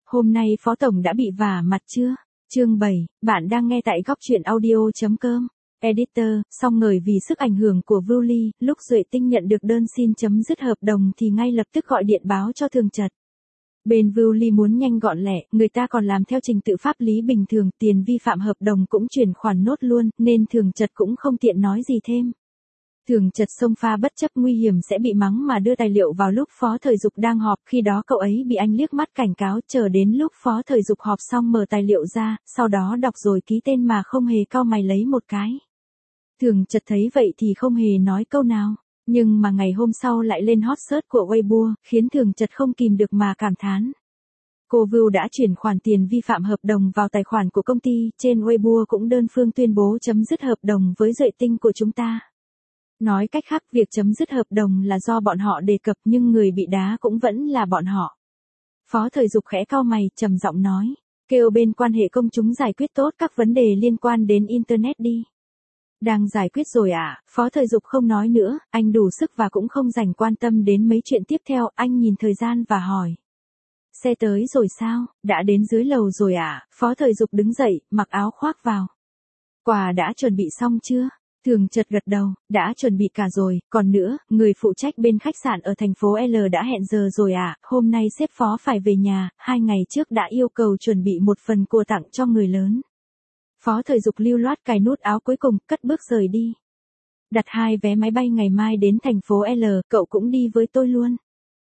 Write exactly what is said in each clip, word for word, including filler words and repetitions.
Hôm nay Phó Tổng đã bị vả mặt chưa? Chương bảy, bạn đang nghe tại góc truyện audio.com. Editor, song ngời vì sức ảnh hưởng của Vưu Ly, lúc Duệ Tinh nhận được đơn xin chấm dứt hợp đồng thì ngay lập tức gọi điện báo cho Thường Trật. Bên Vưu Ly muốn nhanh gọn lẹ, người ta còn làm theo trình tự pháp lý bình thường, tiền vi phạm hợp đồng cũng chuyển khoản nốt luôn, nên Thường Trật cũng không tiện nói gì thêm. Thường Trật xông pha bất chấp nguy hiểm sẽ bị mắng mà đưa tài liệu vào lúc Phó Thời Dục đang họp, khi đó cậu ấy bị anh liếc mắt cảnh cáo, chờ đến lúc Phó Thời Dục họp xong mở tài liệu ra, sau đó đọc rồi ký tên mà không hề cau mày lấy một cái. Thường Trật thấy vậy thì không hề nói câu nào, nhưng mà ngày hôm sau lại lên hot search của Weibo, khiến Thường Trật không kìm được mà cảm thán. Cô Vưu đã chuyển khoản tiền vi phạm hợp đồng vào tài khoản của công ty, trên Weibo cũng đơn phương tuyên bố chấm dứt hợp đồng với Duệ Tinh của chúng ta. Nói cách khác, việc chấm dứt hợp đồng là do bọn họ đề cập nhưng người bị đá cũng vẫn là bọn họ. Phó Thời Dục khẽ cau mày, trầm giọng nói, kêu bên quan hệ công chúng giải quyết tốt các vấn đề liên quan đến Internet đi. Đang giải quyết rồi à? Phó Thời Dục không nói nữa, anh đủ sức và cũng không dành quan tâm đến mấy chuyện tiếp theo, anh nhìn thời gian và hỏi. Xe tới rồi sao? Đã đến dưới lầu rồi à? Phó Thời Dục đứng dậy, mặc áo khoác vào. Quà đã chuẩn bị xong chưa? Thường Trật gật đầu, đã chuẩn bị cả rồi, còn nữa, người phụ trách bên khách sạn ở thành phố L đã hẹn giờ rồi à, hôm nay sếp Phó phải về nhà, hai ngày trước đã yêu cầu chuẩn bị một phần quà tặng cho người lớn. Phó Thời Dục lưu loát cài nút áo cuối cùng, cất bước rời đi. Đặt hai vé máy bay ngày mai đến thành phố L, cậu cũng đi với tôi luôn.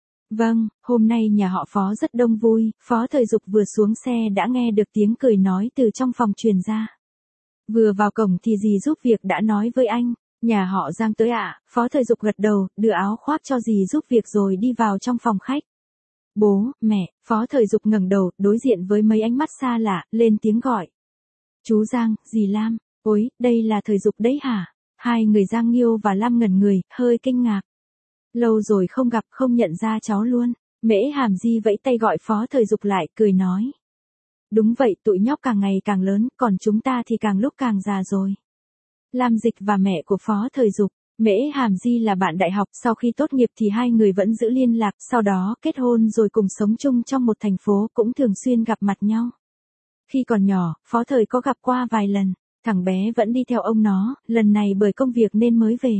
Vâng, hôm nay nhà họ Phó rất đông vui, Phó Thời Dục vừa xuống xe đã nghe được tiếng cười nói từ trong phòng truyền ra. Vừa vào cổng thì dì giúp việc đã nói với anh, nhà họ Giang tới ạ, à? Phó Thời Dục gật đầu, đưa áo khoác cho dì giúp việc rồi đi vào trong phòng khách. Bố, mẹ, Phó Thời Dục ngẩng đầu, đối diện với mấy ánh mắt xa lạ, lên tiếng gọi. Chú Giang, dì Lam, ôi, đây là Thời Dục đấy hả? Hai người Giang Nghiêu và Lam ngẩn người, hơi kinh ngạc. Lâu rồi không gặp, không nhận ra cháu luôn. Mễ Hàm Di vẫy tay gọi Phó Thời Dục lại, cười nói. Đúng vậy, tụi nhóc càng ngày càng lớn, còn chúng ta thì càng lúc càng già rồi. Lam Dịch và mẹ của Phó Thời Dục, Mễ Hàm Di là bạn đại học, sau khi tốt nghiệp thì hai người vẫn giữ liên lạc, sau đó kết hôn rồi cùng sống chung trong một thành phố, cũng thường xuyên gặp mặt nhau. Khi còn nhỏ, Phó Thời có gặp qua vài lần, thằng bé vẫn đi theo ông nó, lần này bởi công việc nên mới về.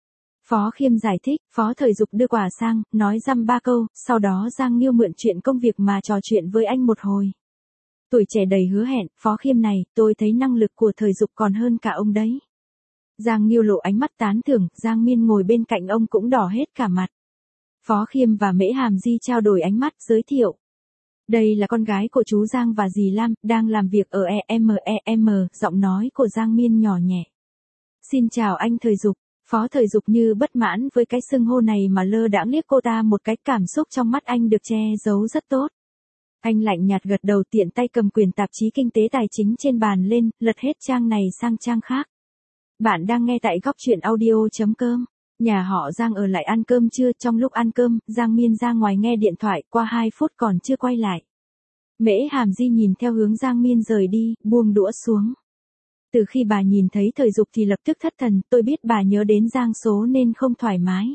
Phó Khiêm giải thích, Phó Thời Dục đưa quà sang, nói dăm ba câu, sau đó Giang Nghiêu mượn chuyện công việc mà trò chuyện với anh một hồi. Tuổi trẻ đầy hứa hẹn, Phó Khiêm này, tôi thấy năng lực của Thời Dục còn hơn cả ông đấy. Giang Nghiêu lộ ánh mắt tán thưởng, Giang Miên ngồi bên cạnh ông cũng đỏ hết cả mặt. Phó Khiêm và Mễ Hàm Di trao đổi ánh mắt, giới thiệu. Đây là con gái của chú Giang và dì Lam, đang làm việc ở e em e em, giọng nói của Giang Miên nhỏ nhẹ. Xin chào anh Thời Dục. Phó Thời Dục như bất mãn với cái xưng hô này mà lơ đãng liếc cô ta một cái, cảm xúc trong mắt anh được che giấu rất tốt. Anh lạnh nhạt gật đầu, tiện tay cầm quyển tạp chí kinh tế tài chính trên bàn lên, lật hết trang này sang trang khác. Bạn đang nghe tại góc truyện audio.com. Nhà họ Giang ở lại ăn cơm trưa, trong lúc ăn cơm, Giang Miên ra ngoài nghe điện thoại, qua hai phút còn chưa quay lại. Mễ Hàm Di nhìn theo hướng Giang Miên rời đi, buông đũa xuống. Từ khi bà nhìn thấy Thời Dục thì lập tức thất thần, tôi biết bà nhớ đến Giang Số nên không thoải mái.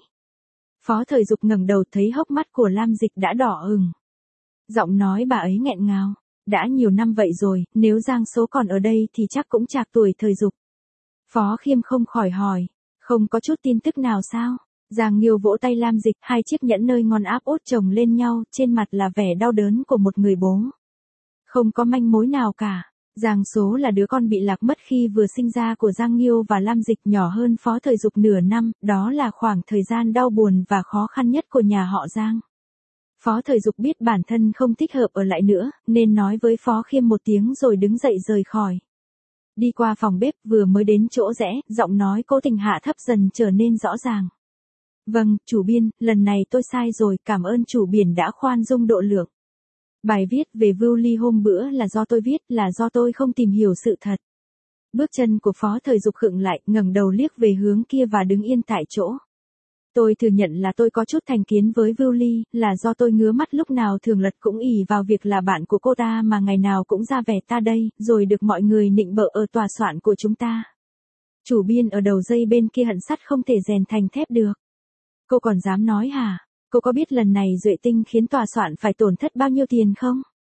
Phó Thời Dục ngẩng đầu thấy hốc mắt của Lam Dịch đã đỏ ửng. Giọng nói bà ấy nghẹn ngào, đã nhiều năm vậy rồi, nếu Giang Số còn ở đây thì chắc cũng trạc tuổi Thời Dục. Phó Khiêm không khỏi hỏi, không có chút tin tức nào sao? Giang Nghiêu vỗ tay Lam Dịch, hai chiếc nhẫn nơi ngón áp út chồng lên nhau, trên mặt là vẻ đau đớn của một người bố. Không có manh mối nào cả. Giang Số là đứa con bị lạc mất khi vừa sinh ra của Giang Nghiêu và Lam Dịch, nhỏ hơn Phó Thời Dục nửa năm, đó là khoảng thời gian đau buồn và khó khăn nhất của nhà họ Giang. Phó Thời Dục biết bản thân không thích hợp ở lại nữa, nên nói với Phó Khiêm một tiếng rồi đứng dậy rời khỏi. Đi qua phòng bếp, vừa mới đến chỗ rẽ, giọng nói cố tình hạ thấp dần trở nên rõ ràng. Vâng, chủ biên, lần này tôi sai rồi, cảm ơn chủ biên đã khoan dung độ lượng. Bài viết về Vưu Ly hôm bữa là do tôi viết, là do tôi không tìm hiểu sự thật. Bước chân của Phó Thời Dục khựng lại, ngẩng đầu liếc về hướng kia và đứng yên tại chỗ. Tôi thừa nhận là tôi có chút thành kiến với Vưu Ly, là do tôi ngứa mắt lúc nào Thường Lật cũng ỷ vào việc là bạn của cô ta mà ngày nào cũng ra vẻ ta đây, rồi được mọi người nịnh bợ ở tòa soạn của chúng ta. Chủ biên ở đầu dây bên kia hận sắt không thể rèn thành thép được. Cô còn dám nói hả? Cô có biết lần này Duệ Tinh khiến tòa soạn phải tổn thất bao nhiêu tiền không?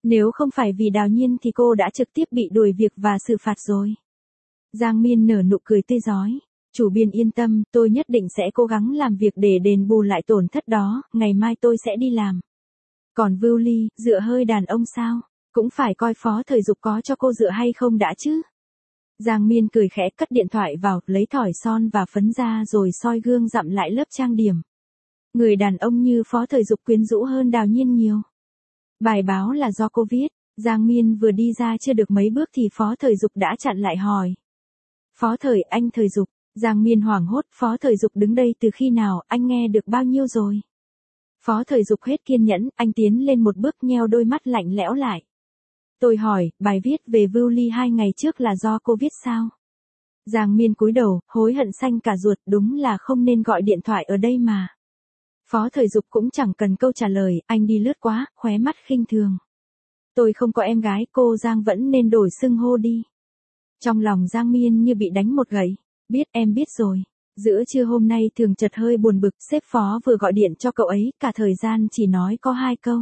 Nếu không phải vì Đào Nhiên thì cô đã trực tiếp bị đuổi việc và xử phạt rồi. Giang Miên nở nụ cười tươi rói. Chủ biên yên tâm, tôi nhất định sẽ cố gắng làm việc để đền bù lại tổn thất đó, ngày mai tôi sẽ đi làm. Còn Vưu Ly, dựa hơi đàn ông sao? Cũng phải coi Phó Thời Dục có cho cô dựa hay không đã chứ. Giang Miên cười khẽ cất điện thoại vào, lấy thỏi son và phấn ra rồi soi gương dặm lại lớp trang điểm. Người đàn ông như Phó Thời Dục quyến rũ hơn Đào Nhiên nhiều. Bài báo là do cô viết, Giang Miên vừa đi ra chưa được mấy bước thì Phó Thời Dục đã chặn lại hỏi. Phó Thời, anh Thời Dục. Giang Miên hoảng hốt, Phó Thời Dục đứng đây từ khi nào, anh nghe được bao nhiêu rồi? Phó Thời Dục hết kiên nhẫn, anh tiến lên một bước nheo đôi mắt lạnh lẽo lại. Tôi hỏi, bài viết về Vưu Ly hai ngày trước là do cô viết sao? Giang Miên cúi đầu, hối hận xanh cả ruột, đúng là không nên gọi điện thoại ở đây mà. Phó Thời Dục cũng chẳng cần câu trả lời, anh đi lướt quá, khóe mắt khinh thường. Tôi không có em gái, cô Giang vẫn nên đổi xưng hô đi. Trong lòng Giang Miên như bị đánh một gậy. Biết em biết rồi. Giữa trưa hôm nay Thường Chật hơi buồn bực, sếp Phó vừa gọi điện cho cậu ấy, cả thời gian chỉ nói có hai câu.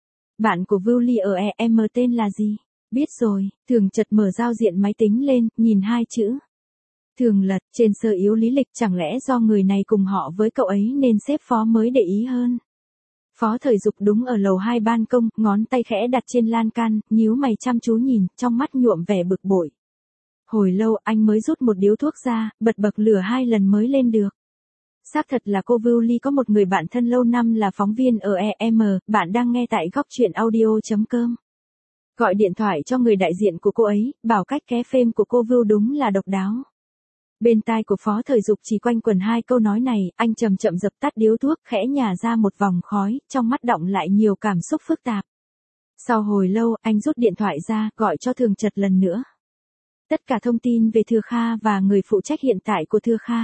Bạn của Vưu Ly ở e em tên là gì? Biết rồi, Thường Chật mở giao diện máy tính lên, nhìn hai chữ. Thường Lật, trên sơ yếu lý lịch chẳng lẽ do người này cùng họ với cậu ấy nên sếp Phó mới để ý hơn. Phó Thời Dục đúng ở lầu hai ban công, ngón tay khẽ đặt trên lan can, nhíu mày chăm chú nhìn, trong mắt nhuộm vẻ bực bội. Hồi lâu anh mới rút một điếu thuốc ra, bật bậc lửa hai lần mới lên được. Xác thật là cô Vưu Ly có một người bạn thân lâu năm là phóng viên ở e em, bạn đang nghe tại góc truyện audio chấm com. Gọi điện thoại cho người đại diện của cô ấy, bảo cách ké phêm của cô Vưu đúng là độc đáo. Bên tai của Phó Thời Dục chỉ quanh quẩn hai câu nói này, anh chậm chậm dập tắt điếu thuốc, khẽ nhả ra một vòng khói, trong mắt đọng lại nhiều cảm xúc phức tạp. Sau hồi lâu, anh rút điện thoại ra, gọi cho Thường Chật lần nữa. Tất cả thông tin về Thừa Kha và người phụ trách hiện tại của Thừa Kha.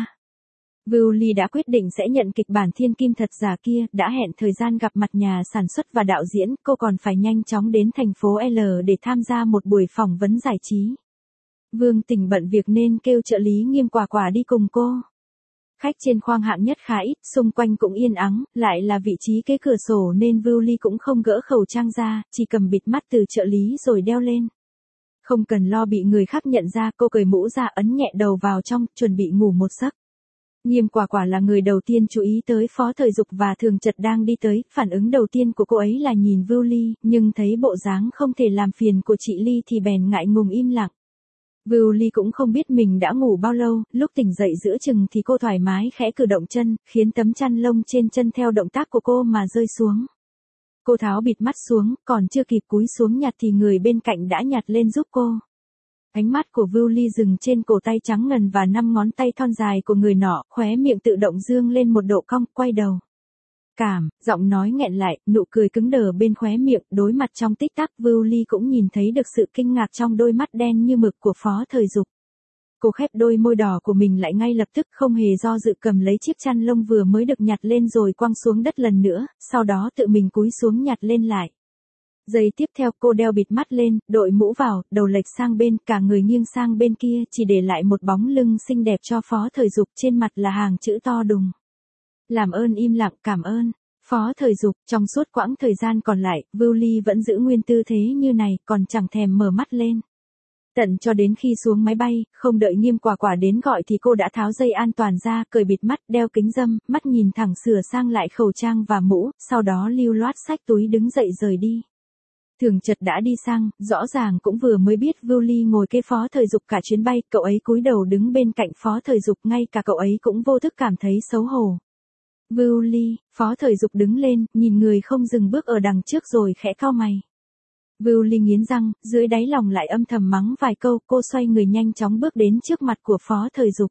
Vưu Ly đã quyết định sẽ nhận kịch bản thiên kim thật giả kia, đã hẹn thời gian gặp mặt nhà sản xuất và đạo diễn, cô còn phải nhanh chóng đến thành phố L để tham gia một buổi phỏng vấn giải trí. Vương Tình bận việc nên kêu trợ lý Nghiêm Quả Quả đi cùng cô. Khách trên khoang hạng nhất khá ít, xung quanh cũng yên ắng, lại là vị trí kế cửa sổ nên Vưu Ly cũng không gỡ khẩu trang ra, chỉ cầm bịt mắt từ trợ lý rồi đeo lên. Không cần lo bị người khác nhận ra, cô cởi mũ ra ấn nhẹ đầu vào trong, chuẩn bị ngủ một giấc. Nghiêm Quả Quả là người đầu tiên chú ý tới Phó Thời Dục và Thường Chật đang đi tới, phản ứng đầu tiên của cô ấy là nhìn Vưu Ly, nhưng thấy bộ dáng không thể làm phiền của chị Ly thì bèn ngại ngùng im lặng. Vưu Ly cũng không biết mình đã ngủ bao lâu, lúc tỉnh dậy giữa chừng thì cô thoải mái khẽ cử động chân, khiến tấm chăn lông trên chân theo động tác của cô mà rơi xuống. Cô tháo bịt mắt xuống, còn chưa kịp cúi xuống nhặt thì người bên cạnh đã nhặt lên giúp cô. Ánh mắt của Vưu Ly dừng trên cổ tay trắng ngần và năm ngón tay thon dài của người nọ, khóe miệng tự động dương lên một độ cong, quay đầu. Cảm, giọng nói nghẹn lại, nụ cười cứng đờ bên khóe miệng, đối mặt trong tích tắc Vưu Ly cũng nhìn thấy được sự kinh ngạc trong đôi mắt đen như mực của Phó Thời Dục. Cô khép đôi môi đỏ của mình lại ngay lập tức không hề do dự cầm lấy chiếc chăn lông vừa mới được nhặt lên rồi quăng xuống đất lần nữa, sau đó tự mình cúi xuống nhặt lên lại. Giây tiếp theo cô đeo bịt mắt lên, đội mũ vào, đầu lệch sang bên, cả người nghiêng sang bên kia chỉ để lại một bóng lưng xinh đẹp cho Phó Thời Dục, trên mặt là hàng chữ to đùng. Làm ơn im lặng, cảm ơn. Phó Thời Dục, trong suốt quãng thời gian còn lại, Vưu Ly vẫn giữ nguyên tư thế như này, còn chẳng thèm mở mắt lên. Tận cho đến khi xuống máy bay, không đợi Nghiêm Quả Quả đến gọi thì cô đã tháo dây an toàn ra, cởi bịt mắt, đeo kính râm, mắt nhìn thẳng sửa sang lại khẩu trang và mũ, sau đó lưu loát xách túi đứng dậy rời đi. Thường Chật đã đi sang, rõ ràng cũng vừa mới biết Vưu Ly ngồi kế Phó Thời Dục cả chuyến bay, cậu ấy cúi đầu đứng bên cạnh Phó Thời Dục, ngay cả cậu ấy cũng vô thức cảm thấy xấu hổ. Vưu Ly, Phó Thời Dục đứng lên, nhìn người không dừng bước ở đằng trước rồi khẽ cau mày. Vưu Ly nghiến răng, dưới đáy lòng lại âm thầm mắng vài câu, cô xoay người nhanh chóng bước đến trước mặt của Phó Thời Dục.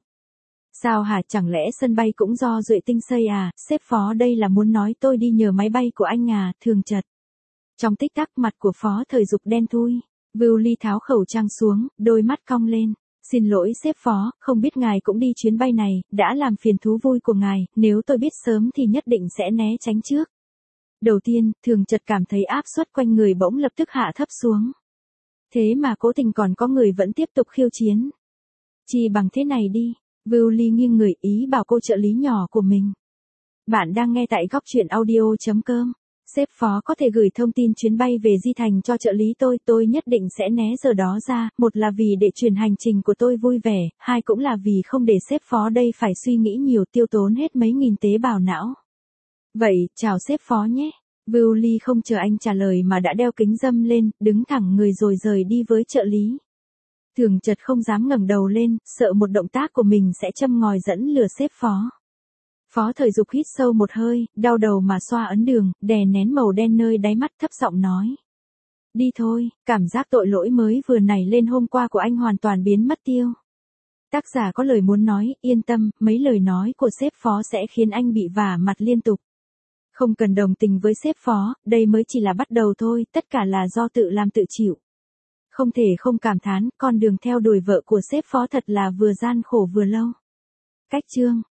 Sao hả, chẳng lẽ sân bay cũng do Duệ Tinh xây à, sếp Phó đây là muốn nói tôi đi nhờ máy bay của anh à, Thường Chật. Trong tích tắc mặt của Phó Thời Dục đen thui, Vưu Ly tháo khẩu trang xuống, đôi mắt cong lên. Xin lỗi sếp Phó, không biết ngài cũng đi chuyến bay này, đã làm phiền thú vui của ngài, nếu tôi biết sớm thì nhất định sẽ né tránh trước. Đầu tiên, Thường Chật cảm thấy áp suất quanh người bỗng lập tức hạ thấp xuống. Thế mà cố tình còn có người vẫn tiếp tục khiêu chiến. Chỉ bằng thế này đi, Vưu Ly nghiêng người ý bảo cô trợ lý nhỏ của mình. Bạn đang nghe tại góc truyện audio chấm com. Sếp phó có thể gửi thông tin chuyến bay về Di Thành cho trợ lý tôi, tôi nhất định sẽ né giờ đó ra, một là vì để chuyển hành trình của tôi vui vẻ, hai cũng là vì không để sếp phó đây phải suy nghĩ nhiều tiêu tốn hết mấy nghìn tế bào não. Vậy, chào sếp phó nhé. Vưu Ly không chờ anh trả lời mà đã đeo kính râm lên, đứng thẳng người rồi rời đi với trợ lý. Thường chợt không dám ngẩng đầu lên, sợ một động tác của mình sẽ châm ngòi dẫn lừa sếp phó. Phó Thời Dục hít sâu một hơi, đau đầu mà xoa ấn đường, đè nén màu đen nơi đáy mắt thấp giọng nói. Đi thôi, cảm giác tội lỗi mới vừa nảy lên hôm qua của anh hoàn toàn biến mất tiêu. Tác giả có lời muốn nói, yên tâm, mấy lời nói của sếp phó sẽ khiến anh bị vả mặt liên tục. Không cần đồng tình với sếp phó, đây mới chỉ là bắt đầu thôi, tất cả là do tự làm tự chịu. Không thể không cảm thán, con đường theo đuổi vợ của sếp phó thật là vừa gian khổ vừa lâu. Cách chương